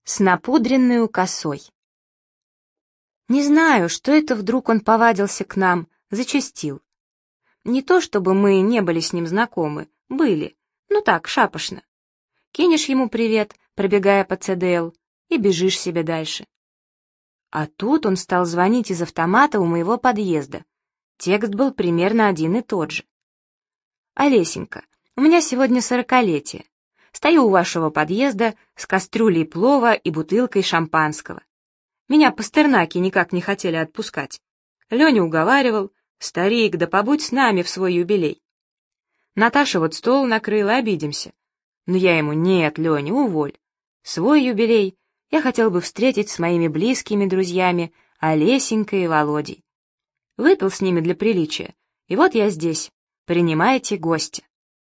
с напудренную косой. Не знаю, что это вдруг он повадился к нам, зачастил. Не то чтобы мы не были с ним знакомы, были, ну так, шапошно. Кинешь ему привет, пробегая по ЦДЛ, и бежишь себе дальше. А тут он стал звонить из автомата у моего подъезда. Текст был примерно один и тот же. «Олесенька, у меня сегодня 40-летие. Стою у вашего подъезда с кастрюлей плова и бутылкой шампанского. Меня пастернаки никак не хотели отпускать. Леня уговаривал: старик, да побудь с нами в свой юбилей. Наташа вот стол накрыла, обидимся. Но я ему: нет, Леня, уволь. Свой юбилей я хотел бы встретить с моими близкими друзьями Олесенькой и Володей. Выпил с ними для приличия, и вот я здесь. Принимайте гостя».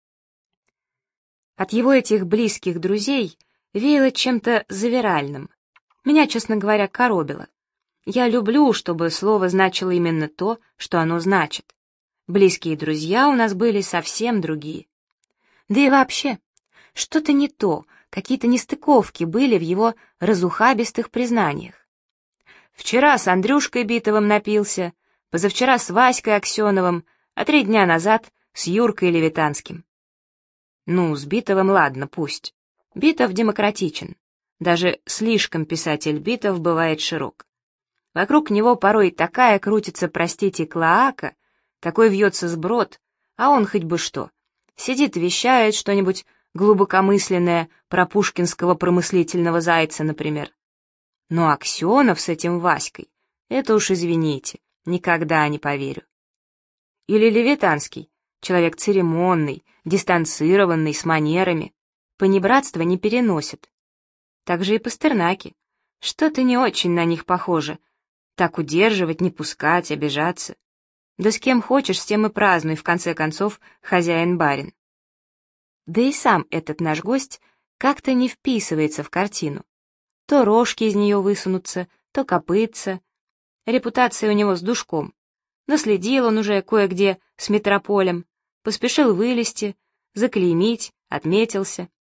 От его этих близких друзей веяло чем-то завиральным. Меня, честно говоря, коробило. Я люблю, чтобы слово значило именно то, что оно значит. Близкие друзья у нас были совсем другие. Да и вообще, что-то не то, какие-то нестыковки были в его разухабистых признаниях. Вчера с Андрюшкой Битовым напился, позавчера с Васькой Аксеновым, а 3 дня назад с Юркой Левитанским. Ну, с Битовым ладно, пусть. Битов демократичен. Даже слишком писатель Битов бывает широк. Вокруг него порой такая крутится, простите, клоака, такой вьется сброд, а он хоть бы что. Сидит и вещает что-нибудь глубокомысленное про пушкинского промыслительного зайца, например. Но Аксенов с этим Васькой, это уж извините, никогда не поверю. Или Левитанский, человек церемонный, дистанцированный, с манерами, понебратство не переносит. Так же и Пастернаки. Что-то не очень на них похоже. Так удерживать, не пускать, обижаться. Да с кем хочешь, с тем и празднуй, в конце концов, хозяин-барин. Да и сам этот наш гость как-то не вписывается в картину. То рожки из нее высунутся, то копытца. Репутация у него с душком. Наследил он уже кое-где с метрополем, поспешил вылезти, заклеймить, отметился.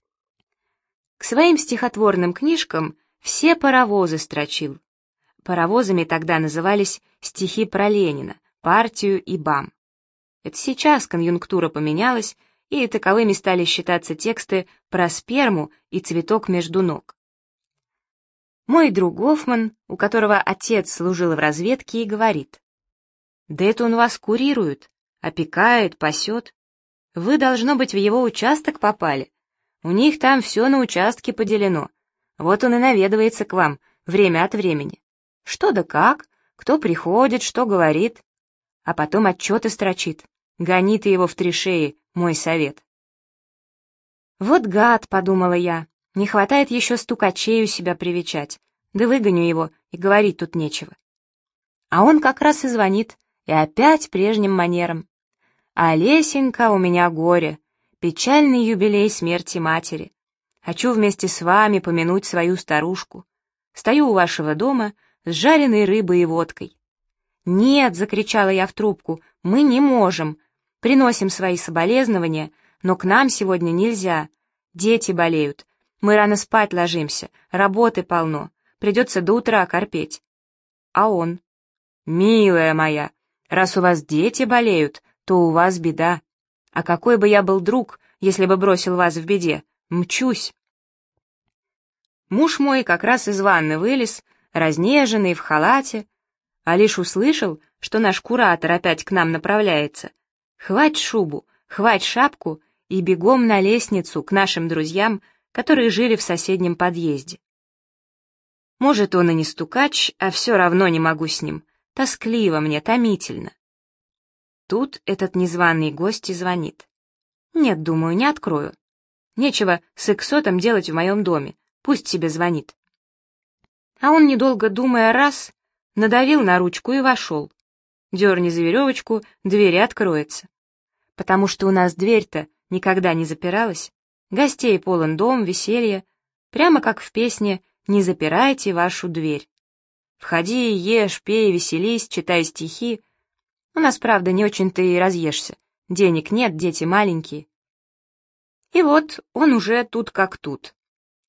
К своим стихотворным книжкам все паровозы строчил. Паровозами тогда назывались стихи про Ленина, партию и БАМ. Это сейчас конъюнктура поменялась, и таковыми стали считаться тексты про сперму и цветок между ног. Мой друг Гофман, у которого отец служил в разведке, и говорит: «Да это он вас курирует, опекает, пасет. Вы, должно быть, в его участок попали. У них там все на участке поделено. Вот он и наведывается к вам время от времени. Что да как, кто приходит, что говорит. А потом отчеты строчит. Гони ты его в 3 шеи, мой совет». «Вот гад», — подумала я, — «не хватает еще стукачей у себя привечать. Да выгоню его, и говорить тут нечего». А он как раз и звонит, и опять прежним манером. «Олесенька, у меня горе, печальный юбилей смерти матери. Хочу вместе с вами помянуть свою старушку. Стою у вашего дома с жареной рыбой и водкой». «Нет», — закричала я в трубку, — «мы не можем. Приносим свои соболезнования, но к нам сегодня нельзя. Дети болеют. Мы рано спать ложимся, работы полно. Придется до утра корпеть». А он: «Милая моя, раз у вас дети болеют, то у вас беда. А какой бы я был друг, если бы бросил вас в беде? Мчусь». Муж мой как раз из ванны вылез, разнеженный, в халате, а лишь услышал, что наш куратор опять к нам направляется. Хвать шубу, хвать шапку и бегом на лестницу к нашим друзьям, которые жили в соседнем подъезде. Может, он и не стукач, а все равно не могу с ним. Тоскливо мне, томительно. Тут этот незваный гость и звонит. Нет, думаю, не открою. Нечего с иксотом делать в моем доме, пусть себе звонит. А он, недолго думая, раз, надавил на ручку и вошел. Дерни за веревочку, дверь откроется. Потому что у нас дверь-то никогда не запиралась. Гостей полон дом, веселье. Прямо как в песне «Не запирайте вашу дверь». Входи, ешь, пей, веселись, читай стихи. У нас, правда, не очень-то и разъешься. Денег нет, дети маленькие. И вот он уже тут как тут.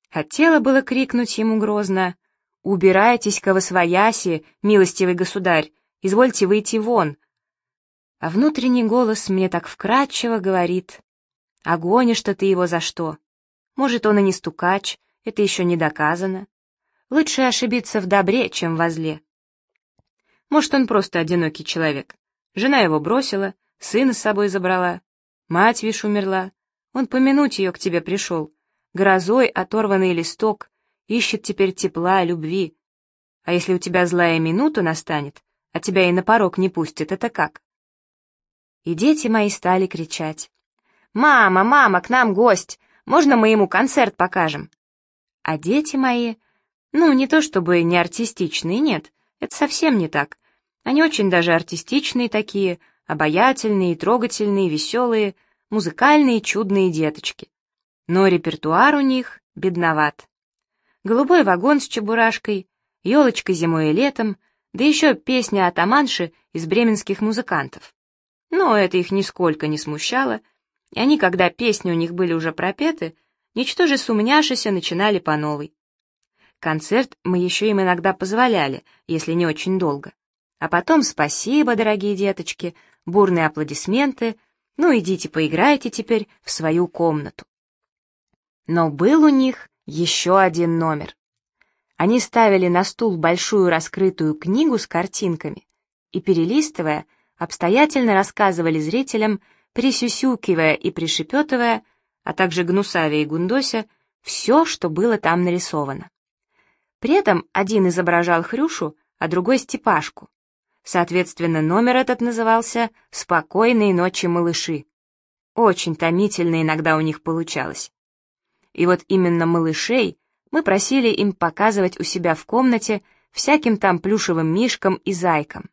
Хотела было крикнуть ему грозно: «Убирайтесь-ка восвояси, милостивый государь, извольте выйти вон!» А внутренний голос мне так вкрадчиво говорит: «А гонишь-то ты его за что? Может, он и не стукач, это еще не доказано. Лучше ошибиться в добре, чем во зле. Может, он просто одинокий человек. Жена его бросила, сына с собой забрала, мать, вишь, умерла. Он помянуть ее к тебе пришел. Грозой оторванный листок, ищет теперь тепла, любви. А если у тебя злая минута настанет, а тебя и на порог не пустят, это как?» И дети мои стали кричать: «Мама, мама, к нам гость! Можно мы ему концерт покажем?» А дети мои, не то чтобы не артистичные, нет, это совсем не так. Они очень даже артистичные такие, обаятельные, трогательные, веселые, музыкальные, чудные деточки. Но репертуар у них бедноват. Голубой вагон с чебурашкой, елочка зимой и летом, да еще песня атаманши из бременских музыкантов. Но это их нисколько не смущало, и они, когда песни у них были уже пропеты, ничтоже сумняшися начинали по новой. Концерт мы еще им иногда позволяли, если не очень долго. А потом спасибо, дорогие деточки, бурные аплодисменты, идите поиграйте теперь в свою комнату. Но был у них еще один номер. Они ставили на стул большую раскрытую книгу с картинками и, перелистывая, обстоятельно рассказывали зрителям, присюсюкивая и пришепетывая, а также гнусавя и гундося, все, что было там нарисовано. При этом один изображал Хрюшу, а другой Степашку. Соответственно, номер этот назывался «Спокойные ночи, малыши». Очень томительно иногда у них получалось. И вот именно малышей мы просили им показывать у себя в комнате всяким там плюшевым мишкам и зайкам.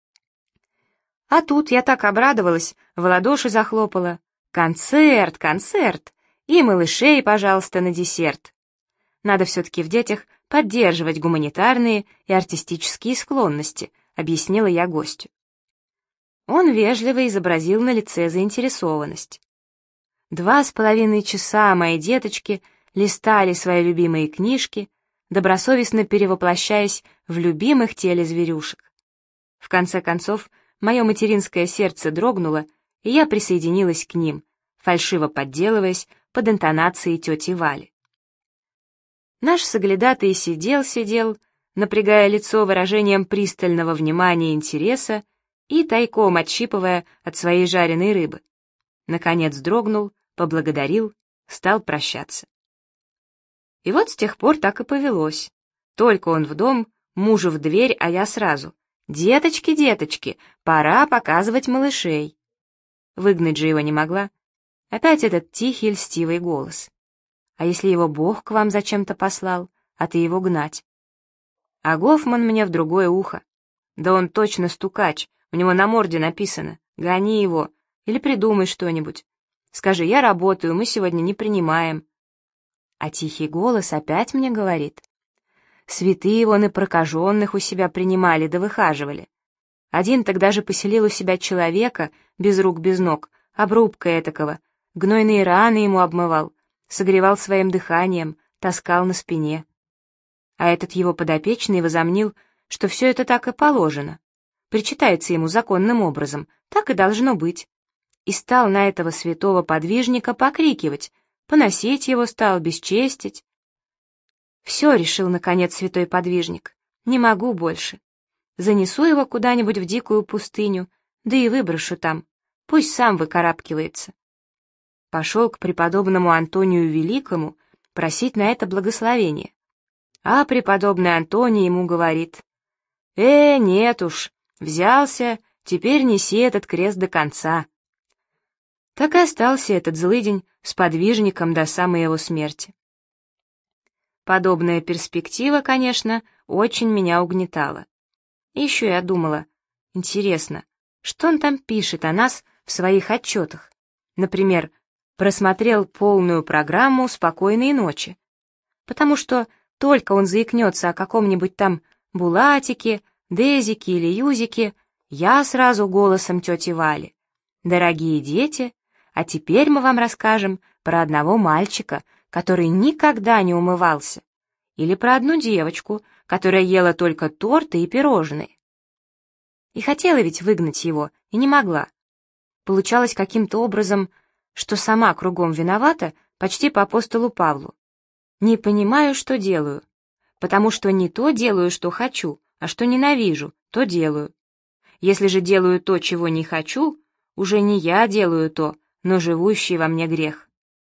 А тут я так обрадовалась, в ладоши захлопала. «Концерт, концерт! И малышей, пожалуйста, на десерт!» Надо все-таки в детях поддерживать гуманитарные и артистические склонности, объяснила я гостю. Он вежливо изобразил на лице заинтересованность. 2,5 часа мои деточки листали свои любимые книжки, добросовестно перевоплощаясь в любимых телезверюшек. В конце концов, мое материнское сердце дрогнуло, и я присоединилась к ним, фальшиво подделываясь под интонацией тети Вали. Наш соглядатый сидел, напрягая лицо выражением пристального внимания и интереса и тайком отщипывая от своей жареной рыбы. Наконец дрогнул, поблагодарил, стал прощаться. И вот с тех пор так и повелось. Только он в дом, мужу в дверь, а я сразу: «Деточки, деточки, пора показывать малышей». Выгнать же его не могла. Опять этот тихий льстивый голос. «А если его Бог к вам зачем-то послал, а ты его гнать?» А Гофман мне в другое ухо: «Да он точно стукач, у него на морде написано, гони его, или придумай что-нибудь. Скажи: я работаю, мы сегодня не принимаем». А тихий голос опять мне говорит: «Святые вон и прокаженных у себя принимали да выхаживали. Один тогда же поселил у себя человека, без рук, без ног, обрубка этакого, гнойные раны ему обмывал, согревал своим дыханием, таскал на спине. А этот его подопечный возомнил, что все это так и положено, причитается ему законным образом, так и должно быть, и стал на этого святого подвижника покрикивать, поносить его стал, бесчестить. Все, решил наконец святой подвижник, не могу больше. Занесу его куда-нибудь в дикую пустыню, да и выброшу там, пусть сам выкарабкивается». Пошел к преподобному Антонию Великому просить на это благословение. А преподобный Антоний ему говорит: нет уж, взялся, теперь неси этот крест до конца». Так и остался этот злыдень с подвижником до самой его смерти. Подобная перспектива, конечно, очень меня угнетала. И еще я думала: интересно, что он там пишет о нас в своих отчетах? Например, просмотрел полную программу «Спокойной ночи», потому что только он заикнется о каком-нибудь там Булатике, Дезике или Юзике, я сразу голосом тети Вали: «Дорогие дети, а теперь мы вам расскажем про одного мальчика, который никогда не умывался, или про одну девочку, которая ела только торты и пирожные. И хотела ведь выгнать его, и не могла. Получалось каким-то образом, что сама кругом виновата, почти по апостолу Павлу. Не понимаю, что делаю, потому что не то делаю, что хочу, а что ненавижу, то делаю. Если же делаю то, чего не хочу, уже не я делаю то, но живущий во мне грех.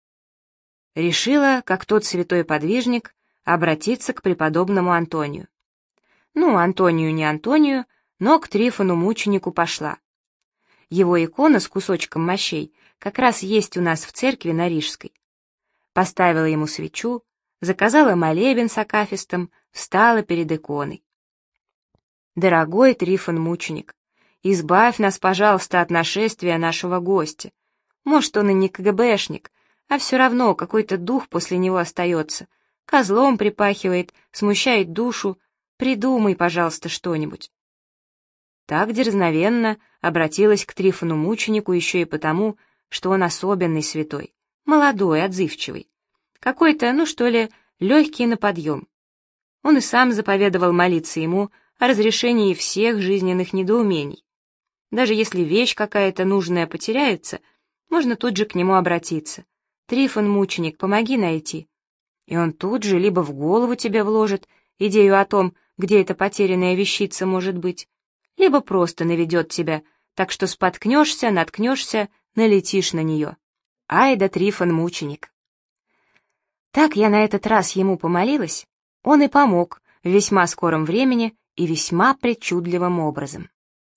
Решила, как тот святой подвижник, обратиться к преподобному Антонию. Ну, Антонию не Антонию, но к Трифону мученику пошла. Его икона с кусочком мощей как раз есть у нас в церкви на Рижской. Поставила ему свечу, заказала молебен с акафистом, встала перед иконой. «Дорогой Трифон мученик, избавь нас, пожалуйста, от нашествия нашего гостя. Может, он и не КГБшник, а все равно какой-то дух после него остается, козлом припахивает, смущает душу. Придумай, пожалуйста, что-нибудь». Так дерзновенно обратилась к Трифону мученику еще и потому, что он особенный святой, молодой, отзывчивый, какой-то, ну что ли, легкий на подъем. Он и сам заповедовал молиться ему о разрешении всех жизненных недоумений. Даже если вещь какая-то нужная потеряется, можно тут же к нему обратиться. «Трифон мученик, помоги найти». И он тут же либо в голову тебе вложит идею о том, где эта потерянная вещица может быть, либо просто наведет тебя, так что споткнешься, наткнешься, налетишь на нее. Ай да Трифон мученик. Так я на этот раз ему помолилась, он и помог в весьма скором времени и весьма причудливым образом.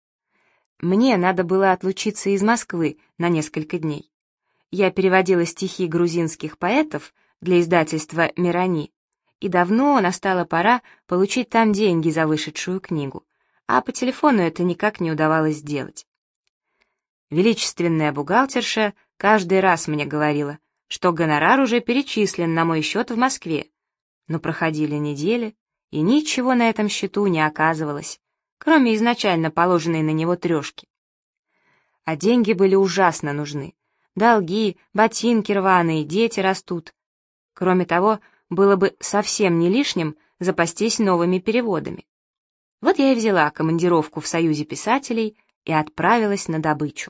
Мне надо было отлучиться из Москвы на несколько дней. Я переводила стихи грузинских поэтов для издательства «Мирани», и давно настала пора получить там деньги за вышедшую книгу, а по телефону это никак не удавалось сделать. Величественная бухгалтерша каждый раз мне говорила, что гонорар уже перечислен на мой счет в Москве, но проходили недели, и ничего на этом счету не оказывалось, кроме изначально положенной на него трешки. А деньги были ужасно нужны. Долги, ботинки рваные, дети растут. Кроме того, было бы совсем не лишним запастись новыми переводами. Вот я и взяла командировку в Союзе писателей и отправилась на добычу.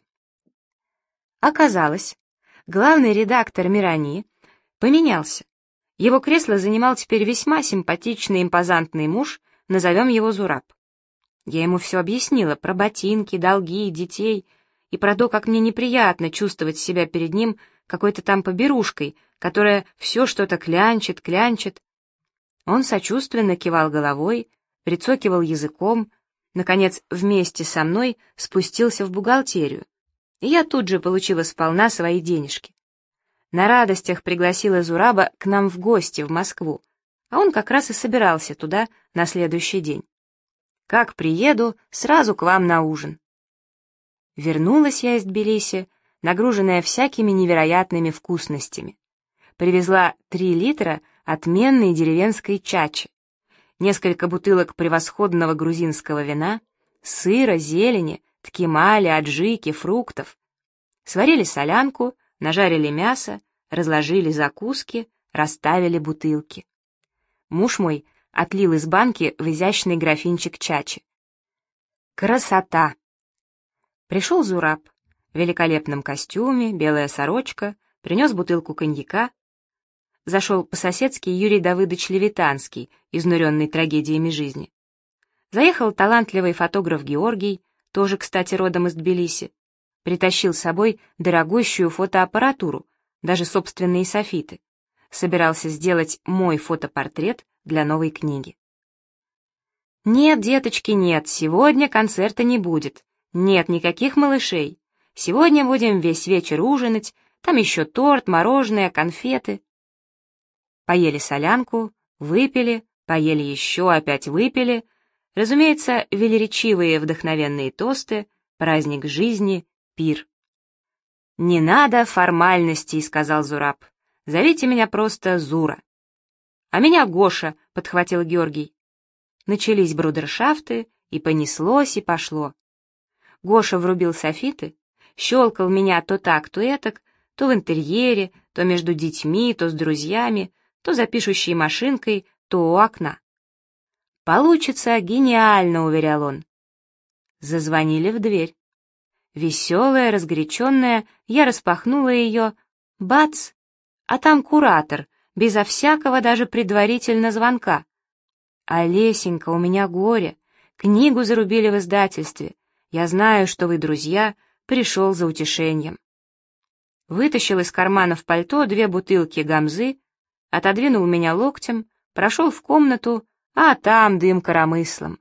Оказалось, главный редактор «Мирани» поменялся. Его кресло занимал теперь весьма симпатичный импозантный муж, назовем его Зураб. Я ему все объяснила про ботинки, долги, детей и про то, как мне неприятно чувствовать себя перед ним какой-то там поберушкой, которая все что-то клянчит. Он сочувственно кивал головой, прицокивал языком, наконец, вместе со мной спустился в бухгалтерию, и я тут же получила сполна свои денежки. На радостях пригласила Зураба к нам в гости в Москву, а он как раз и собирался туда на следующий день. Как приеду, сразу к вам на ужин. Вернулась я из Тбилиси, нагруженная всякими невероятными вкусностями. Привезла 3 литра отменной деревенской чачи, несколько бутылок превосходного грузинского вина, сыра, зелени, ткемали, аджики, фруктов. Сварили солянку, нажарили мясо, разложили закуски, расставили бутылки. Муж мой отлил из банки в изящный графинчик чачи. Красота! Пришел Зураб в великолепном костюме, белая сорочка, принес бутылку коньяка. Зашел по-соседски Юрий Давыдович Левитанский, изнуренный трагедиями жизни. Заехал талантливый фотограф Георгий, тоже, кстати, родом из Тбилиси. Притащил с собой дорогущую фотоаппаратуру, даже собственные софиты. Собирался сделать мой фотопортрет для новой книги. «Нет, деточки, нет, сегодня концерта не будет. Нет никаких малышей. Сегодня будем весь вечер ужинать, там еще торт, мороженое, конфеты». Поели солянку, выпили, поели еще, опять выпили. Разумеется, велеречивые вдохновенные тосты, праздник жизни, пир. «Не надо формальностей», — сказал Зураб. «Зовите меня просто Зура». «А меня Гоша», — подхватил Георгий. Начались брудершафты, и понеслось, и пошло. Гоша врубил софиты, щелкал меня то так, то этак, То в интерьере, то между детьми, то с друзьями, то за пишущей машинкой, то у окна. «Получится гениально», — уверял он. Зазвонили в дверь. Веселая, разгоряченная, я распахнула ее. Бац! А там куратор, безо всякого даже предварительно звонка. «Олесенька, у меня горе. Книгу зарубили в издательстве. Я знаю, что вы друзья, пришел за утешением». Вытащил из карманов пальто 2 бутылки гамзы, отодвинул меня локтем, прошел в комнату, а там дым коромыслом.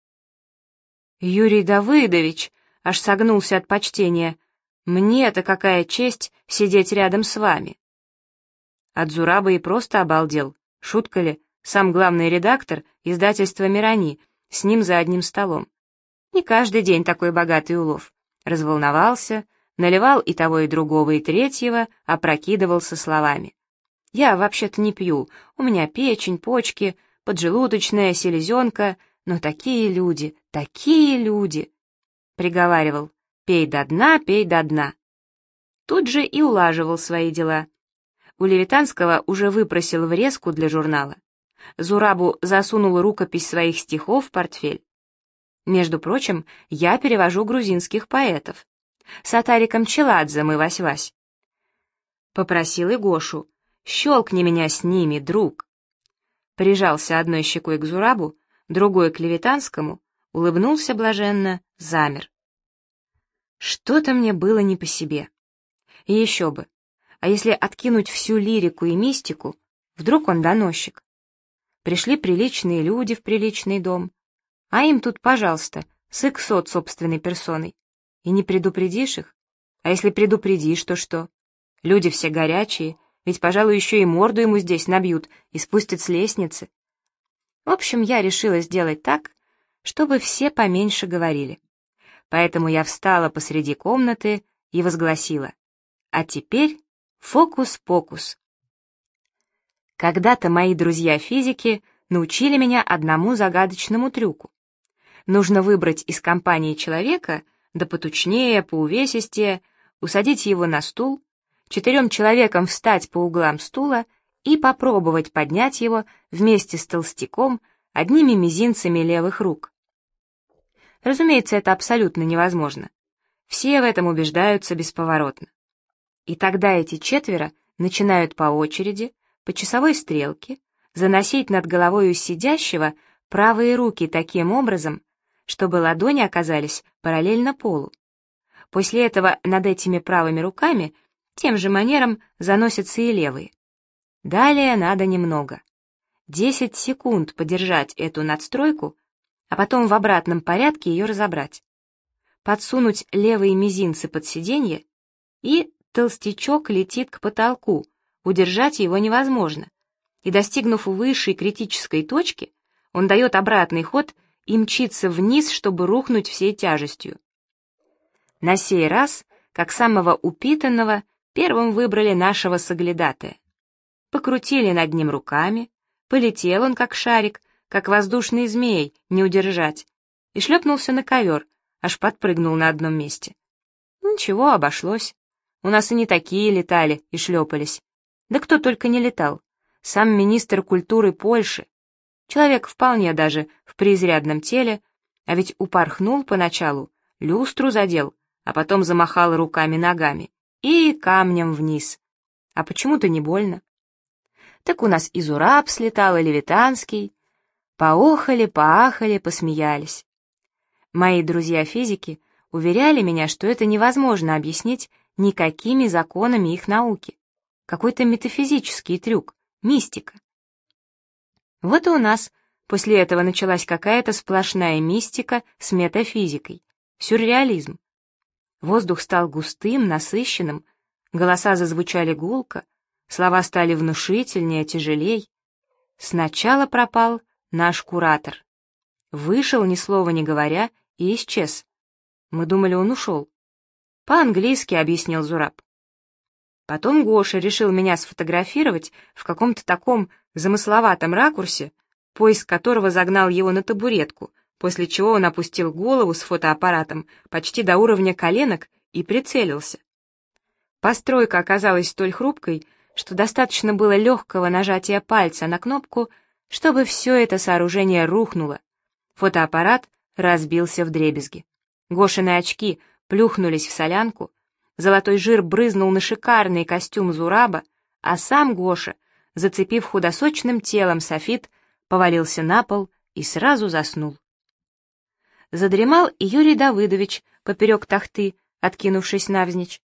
«Юрий Давыдович!» — аж согнулся от почтения. «Мне-то какая честь сидеть рядом с вами!» От Зураба и просто обалдел. Шутка ли, сам главный редактор издательства «Мирани», с ним за одним столом. Не каждый день такой богатый улов. Разволновался, наливал и того, и другого, и третьего, опрокидывался словами. «Я вообще-то не пью, у меня печень, почки, поджелудочная, селезенка, но такие люди, такие люди!» Приговаривал: «Пей до дна, пей до дна». Тут же и улаживал свои дела. У Левитанского уже выпросил врезку для журнала. Зурабу засунул рукопись своих стихов в портфель. Между прочим, я перевожу грузинских поэтов. С Атариком Челадзе мы вась-вась. Попросил и Гошу: «Щелкни меня с ними, друг». Прижался одной щекой к Зурабу, другой к Левитанскому, улыбнулся блаженно, замер. Что-то мне было не по себе. И еще бы, а если откинуть всю лирику и мистику, вдруг он доносчик? Пришли приличные люди в приличный дом, а им тут, пожалуйста, сексот собственной персоной. И не предупредишь их? А если предупредишь, то что? Люди все горячие, ведь, пожалуй, еще и морду ему здесь набьют и спустят с лестницы. В общем, я решила сделать так, чтобы все поменьше говорили. Поэтому я встала посреди комнаты и возгласила: «А теперь фокус-покус». Когда-то мои друзья-физики научили меня одному загадочному трюку. Нужно выбрать из компании человека, да потучнее, поувесистее, усадить его на стул, 4 человекам встать по углам стула и попробовать поднять его вместе с толстяком одними мизинцами левых рук. Разумеется, это абсолютно невозможно. Все в этом убеждаются бесповоротно. И тогда эти 4 начинают по очереди, по часовой стрелке, заносить над головой у сидящего правые руки таким образом, чтобы ладони оказались параллельно полу. После этого над этими правыми руками тем же манером заносятся и левые. Далее надо немного. 10 секунд подержать эту надстройку, а потом в обратном порядке ее разобрать. Подсунуть левые мизинцы под сиденье, и толстячок летит к потолку, удержать его невозможно. И, достигнув высшей критической точки, он дает обратный ход и мчится вниз, чтобы рухнуть всей тяжестью. На сей раз, как самого упитанного, первым выбрали нашего соглядатая. Покрутили над ним руками, полетел он как шарик, как воздушный змей, не удержать, и шлепнулся на ковер, аж подпрыгнул на одном месте. Ничего, обошлось. У нас и не такие летали и шлепались. Да кто только не летал. Сам министр культуры Польши. Человек вполне даже в преизрядном теле, а ведь упорхнул поначалу, люстру задел, а потом замахал руками-ногами и камнем вниз. А почему-то не больно. Так у нас и Зураб слетал, и Левитанский. Поохали, поахали, посмеялись. Мои друзья-физики уверяли меня, что это невозможно объяснить никакими законами их науки. Какой-то метафизический трюк, мистика. Вот и у нас после этого началась какая-то сплошная мистика с метафизикой, сюрреализм. Воздух стал густым, насыщенным, голоса зазвучали гулко, слова стали внушительнее, тяжелей. Сначала пропал наш куратор. Вышел, ни слова не говоря, и исчез. Мы думали, он ушел. По-английски объяснил Зураб. Потом Гоша решил меня сфотографировать в каком-то таком замысловатом ракурсе, поиск которого загнал его на табуретку, после чего он опустил голову с фотоаппаратом почти до уровня коленок и прицелился. Постройка оказалась столь хрупкой, что достаточно было легкого нажатия пальца на кнопку, чтобы все это сооружение рухнуло. Фотоаппарат разбился вдребезги. Гошины очки плюхнулись в солянку, золотой жир брызнул на шикарный костюм Зураба, а сам Гоша, зацепив худосочным телом софит, повалился на пол и сразу заснул. Задремал и Юрий Давыдович поперек тахты, откинувшись навзничь.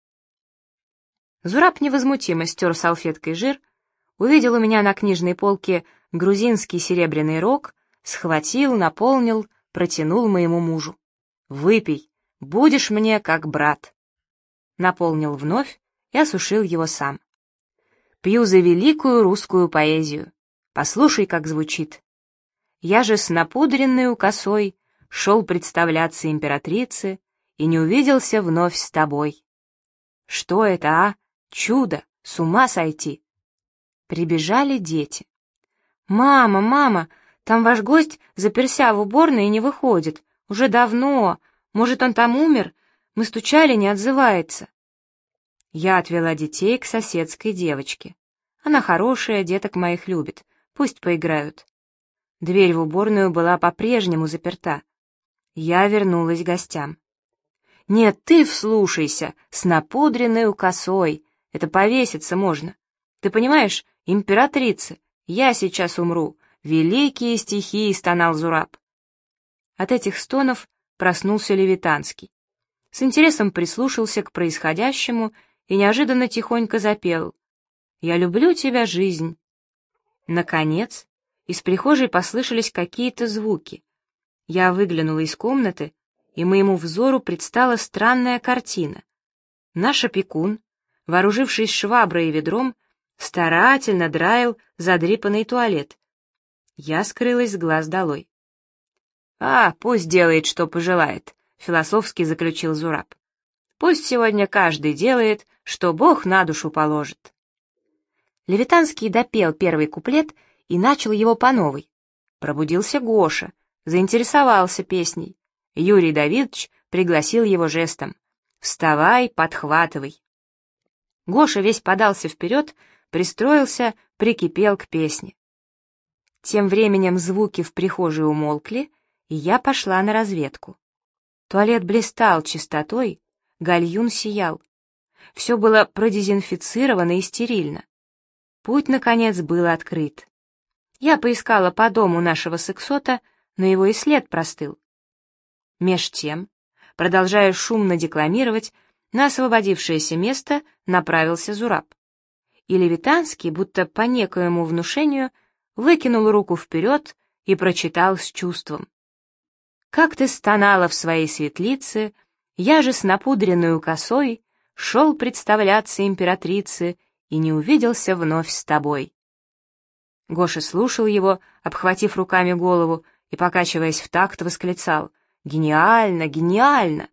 Зураб невозмутимо стер салфеткой жир, увидел у меня на книжной полке грузинский серебряный рог, схватил, наполнил, протянул моему мужу. «Выпей, будешь мне как брат». Наполнил вновь и осушил его сам. «Пью за великую русскую поэзию. Послушай, как звучит. Я же с напудренной косой шел представляться императрице и не увиделся вновь с тобой. Что это, а? Чудо! С ума сойти!» Прибежали дети. «Мама, мама, там ваш гость заперся в уборной и не выходит. Уже давно. Может, он там умер? Мы стучали, не отзывается». Я отвела детей к соседской девочке. Она хорошая, деток моих любит. Пусть поиграют. Дверь в уборную была по-прежнему заперта. Я вернулась к гостям. «Нет, ты вслушайся, с напудренной косой. Это повеситься можно. Ты понимаешь, императрица, я сейчас умру. Великие стихи», — стонал Зураб. От этих стонов проснулся Левитанский. С интересом прислушался к происходящему и неожиданно тихонько запел: «Я люблю тебя, жизнь». Наконец, из прихожей послышались какие-то звуки. Я выглянула из комнаты, и моему взору предстала странная картина. Наш опекун, вооружившись шваброй и ведром, старательно драил задрипанный туалет. Я скрылась с глаз долой. «А, пусть делает, что пожелает», — философски заключил Зураб. «Пусть сегодня каждый делает, что Бог на душу положит». Левитанский допел первый куплет и начал его по новой. Пробудился Гоша, заинтересовался песней. Юрий Давидович пригласил его жестом: «Вставай, подхватывай». Гоша весь подался вперед, пристроился, прикипел к песне. Тем временем звуки в прихожей умолкли, и я пошла на разведку. Туалет блистал чистотой, гальюн сиял. Все было продезинфицировано и стерильно. Путь, наконец, был открыт. Я поискала по дому нашего сексота, но его и след простыл. Меж тем, продолжая шумно декламировать, на освободившееся место направился Зураб. И Левитанский, будто по некоему внушению, выкинул руку вперед и прочитал с чувством: «Как ты стонала в своей светлице, я же с напудренную косой шел представляться императрице и не увиделся вновь с тобой». Гоша слушал его, обхватив руками голову, и, покачиваясь в такт, восклицал: «Гениально, гениально!»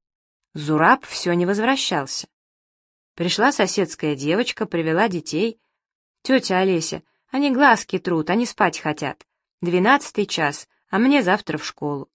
Зураб все не возвращался. Пришла соседская девочка, привела детей. «Тетя Олеся, они глазки трут, они спать хотят. 12-й час, а мне завтра в школу».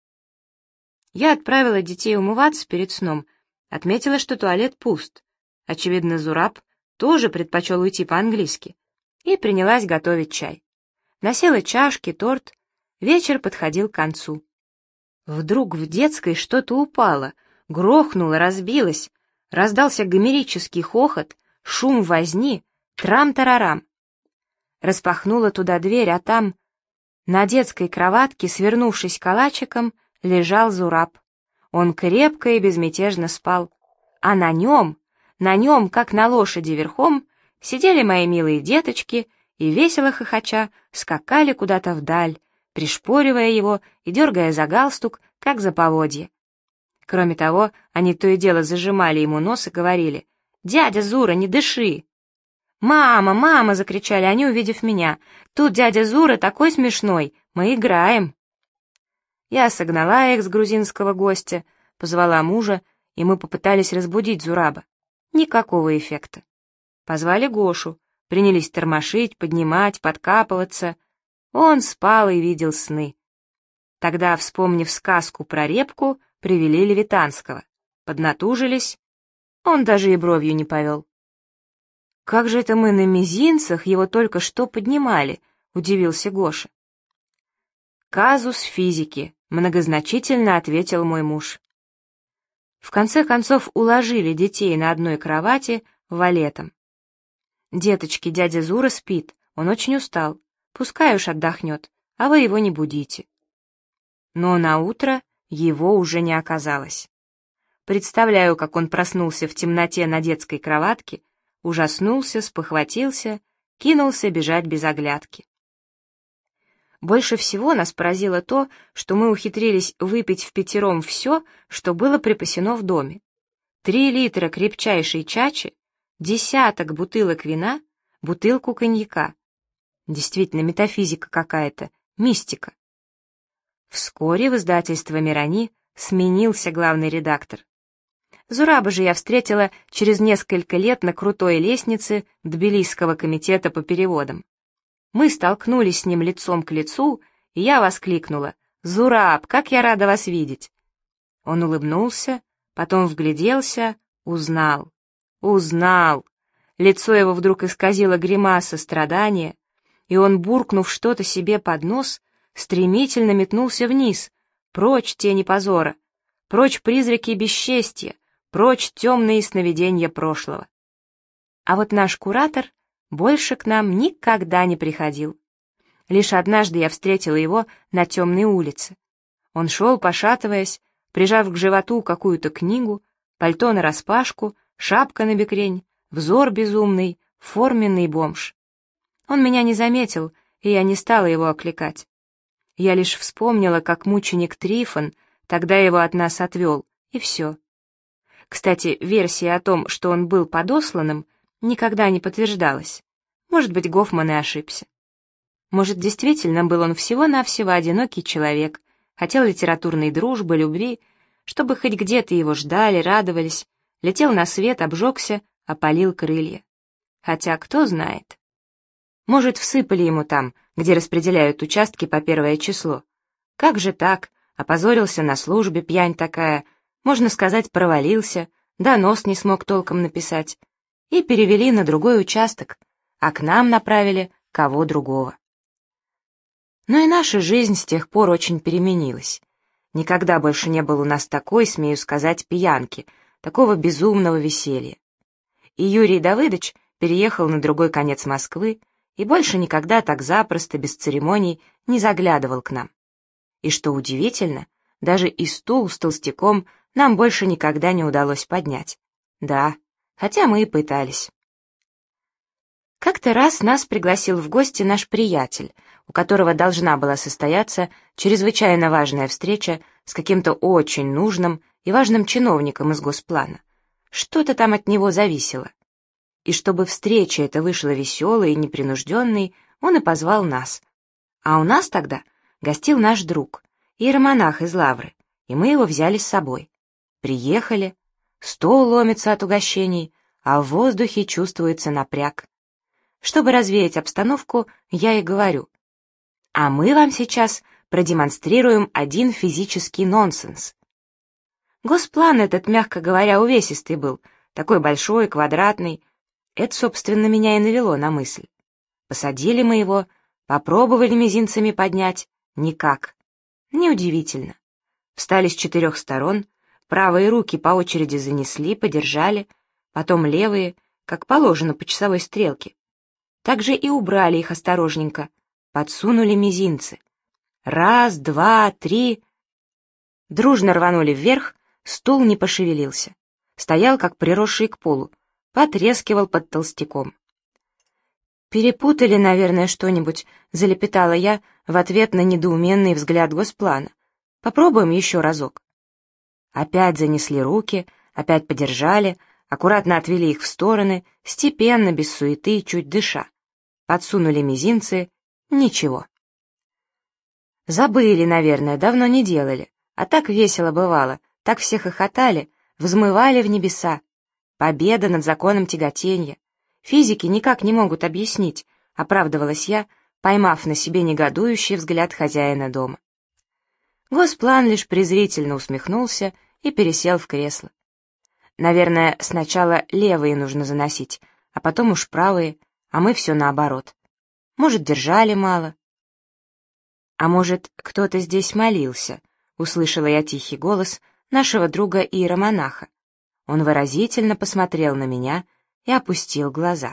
Я отправила детей умываться перед сном, отметила, что туалет пуст. Очевидно, Зураб тоже предпочел уйти по-английски, и принялась готовить чай. Носила чашки, торт. Вечер подходил к концу. Вдруг в детской что-то упало, грохнуло, разбилось, раздался гомерический хохот, шум возни, трам-тарарам. Распахнула туда дверь, а там, на детской кроватке, свернувшись калачиком, лежал Зураб. Он крепко и безмятежно спал, а на нем, как на лошади верхом, сидели мои милые деточки и, весело хохоча, скакали куда-то вдаль, пришпоривая его и дергая за галстук, как за поводье. Кроме того, они то и дело зажимали ему нос и говорили: «Дядя Зура, не дыши!» «Мама, мама!» — закричали они, увидев меня. «Тут дядя Зура такой смешной! Мы играем!» Я согнала их с грузинского гостя, позвала мужа, и мы попытались разбудить Зураба. Никакого эффекта. Позвали Гошу, принялись тормошить, поднимать, подкапываться. Он спал и видел сны. Тогда, вспомнив сказку про репку, привели Левитанского. Поднатужились. Он даже и бровью не повел. «Как же это мы на мизинцах его только что поднимали?» — удивился Гоша. «Казус физики», — многозначительно ответил мой муж. В конце концов уложили детей на одной кровати валетом. «Деточки, дядя Зура спит, он очень устал, пускай уж отдохнет, а вы его не будите». Но наутро его уже не оказалось. Представляю, как он проснулся в темноте на детской кроватке, ужаснулся, спохватился, кинулся бежать без оглядки. Больше всего нас поразило то, что мы ухитрились выпить впятером все, что было припасено в доме. 3 литра крепчайшей чачи, десяток бутылок вина, бутылку коньяка. Действительно, метафизика какая-то, мистика. Вскоре в издательство «Мирани» сменился главный редактор. Зураба же я встретила через несколько лет на крутой лестнице Тбилисского комитета по переводам. Мы столкнулись с ним лицом к лицу, и я воскликнула: «Зураб, как я рада вас видеть!» Он улыбнулся, потом вгляделся, узнал. Лицо его вдруг исказило гримаса страдания, и он, буркнув что-то себе под нос, стремительно метнулся вниз, прочь тени позора, прочь призраки бесчестья, прочь темные сновидения прошлого. А вот наш куратор больше к нам никогда не приходил. Лишь однажды я встретила его на темной улице. Он шел, пошатываясь, прижав к животу какую-то книгу, пальто нараспашку, шапка набекрень, взор безумный, форменный бомж. Он меня не заметил, и я не стала его окликать. Я лишь вспомнила, как мученик Трифон тогда его от нас отвел, и все. Кстати, версия о том, что он был подосланным, никогда не подтверждалась. Может быть, Гофман и ошибся. Может, действительно был он всего-навсего одинокий человек, хотел литературной дружбы, любви, чтобы хоть где-то его ждали, радовались, летел на свет, обжегся, опалил крылья. Хотя, кто знает. Может, всыпали ему там, где распределяют участки по 1 число. Как же так? Опозорился на службе, пьянь такая, можно сказать, провалился, донос не смог толком написать. И перевели на другой участок, а к нам направили кого другого. Но и наша жизнь с тех пор очень переменилась. Никогда больше не было у нас такой, смею сказать, пьянки, такого безумного веселья. И Юрий Давыдович переехал на другой конец Москвы и больше никогда так запросто, без церемоний, не заглядывал к нам. И что удивительно, даже и стул с толстяком нам больше никогда не удалось поднять. Да, хотя мы и пытались. Как-то раз нас пригласил в гости наш приятель, у которого должна была состояться чрезвычайно важная встреча с каким-то очень нужным и важным чиновником из Госплана. Что-то там от него зависело. И чтобы встреча эта вышла веселой и непринужденной, он и позвал нас. А у нас тогда гостил наш друг, иеромонах из Лавры, и мы его взяли с собой. Приехали, стол ломится от угощений, а в воздухе чувствуется напряг. Чтобы развеять обстановку, я и говорю: а мы вам сейчас продемонстрируем один физический нонсенс. Госплан этот, мягко говоря, увесистый был, такой большой, квадратный. Это, собственно, меня и навело на мысль. Посадили мы его, попробовали мизинцами поднять. Никак. Неудивительно. Встали с 4 сторон, правые руки по очереди занесли, подержали, потом левые, как положено по часовой стрелке. Также и убрали их осторожненько, подсунули мизинцы. 1, 2, 3. Дружно рванули вверх, стул не пошевелился. Стоял, как приросший к полу, потрескивал под толстяком. «Перепутали, наверное, что-нибудь», — залепетала я в ответ на недоуменный взгляд Госплана. «Попробуем еще разок». Опять занесли руки, опять подержали, аккуратно отвели их в стороны, степенно, без суеты, чуть дыша. Подсунули мизинцы — ничего. Забыли, наверное, давно не делали, а так весело бывало, так все хохотали, взмывали в небеса. Победа над законом тяготения. Физики никак не могут объяснить, оправдывалась я, поймав на себе негодующий взгляд хозяина дома. Госплан лишь презрительно усмехнулся и пересел в кресло. Наверное, сначала левые нужно заносить, а потом уж правые, а мы все наоборот. Может, держали мало. А может, кто-то здесь молился, услышала я тихий голос нашего друга иеромонаха. Он выразительно посмотрел на меня и опустил глаза.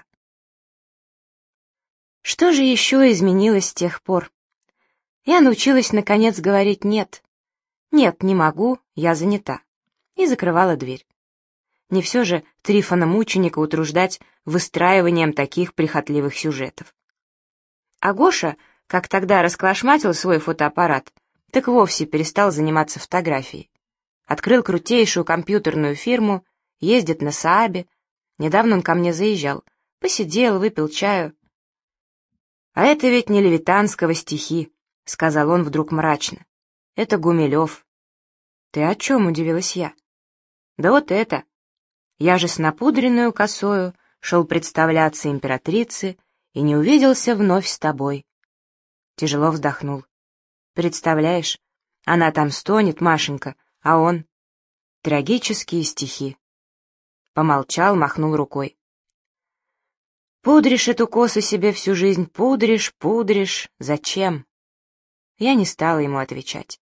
Что же еще изменилось с тех пор? Я научилась, наконец, говорить «нет». «Нет, не могу, я занята». И закрывала дверь. Не все же Трифона-мученика утруждать выстраиванием таких прихотливых сюжетов. А Гоша, как тогда расколошматил свой фотоаппарат, так вовсе перестал заниматься фотографией. Открыл крутейшую компьютерную фирму, ездит на Саабе. Недавно он ко мне заезжал, посидел, выпил чаю. «А это ведь не Левитанского стихи», — сказал он вдруг мрачно. «Это Гумилев». «Ты о чем?» — удивилась я. «Да вот это. Я же с напудренную косою шел представляться императрице и не увиделся вновь с тобой». Тяжело вздохнул. «Представляешь, она там стонет, Машенька, а он...» Трагические стихи. Помолчал, махнул рукой. «Пудришь эту косу себе всю жизнь, пудришь, пудришь. Зачем?» Я не стала ему отвечать.